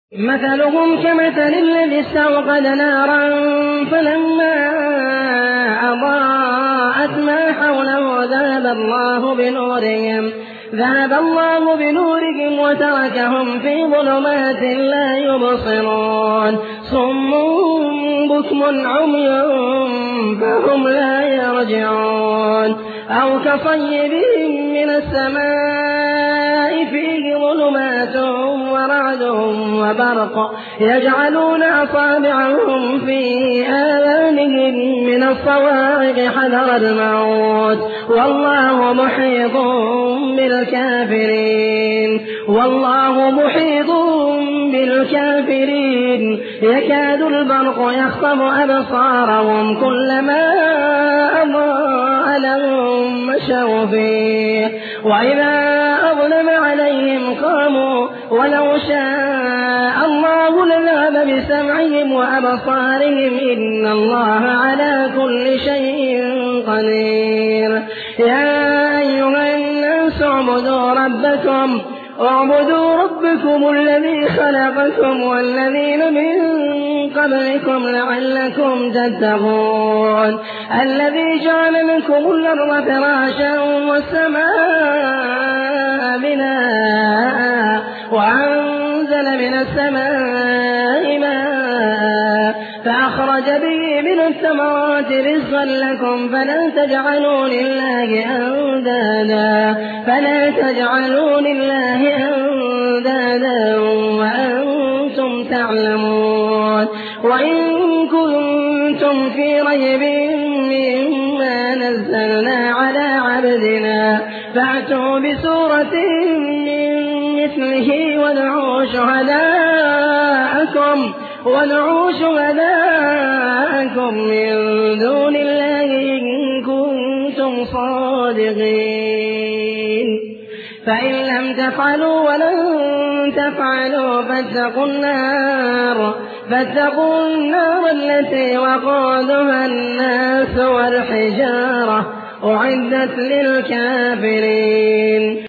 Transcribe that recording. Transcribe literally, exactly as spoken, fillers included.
مثلهم كمثل الذي استوقد نارا فلما أضاءت ما حوله ذهب الله بنورهم ذهب الله بنورهم وتركهم في ظلمات لا يبصرون صم بكم عمي فهم لا يرجعون أو كصيب من السماء فيه ظلمات ورعد وبرق يجعلون أصابعهم في آذانهم من الصواعق حذر الموت والله محيط بالكافرين والله محيط بالكافرين يكاد البرق يخطف أبصارهم كلما أضاء لهم مشوا فيه وإذا أظلم عليهم قاموا ولو شاء الله لذهب بسمعهم وأبصارهم إن الله على كل شيء قدير يا أيها الناس اعبدوا ربكم اعبدوا ربكم الذي خلقكم والذين من قبلكم لعلكم تتقون الذي جعل لكم الأرض فراشا والسماء بناء وأنزل من السماء ماء فأخرج به من الثمرات رزقا لكم فلا تجعلوا لله أندادا فلا تجعلوا لله أندادا وأنتم تعلمون وإن كنتم في ريب مما نزلنا على عبدنا فأتوا بسورة من مثله وادعوا شهداءكم وادعوا شهداءكم من دون الله إن كنتم صادقين فإن لم تفعلوا ولن تفعلوا فاتقوا النار فاتقوا النار التي وقودها الناس والحجارة أعدت للكافرين.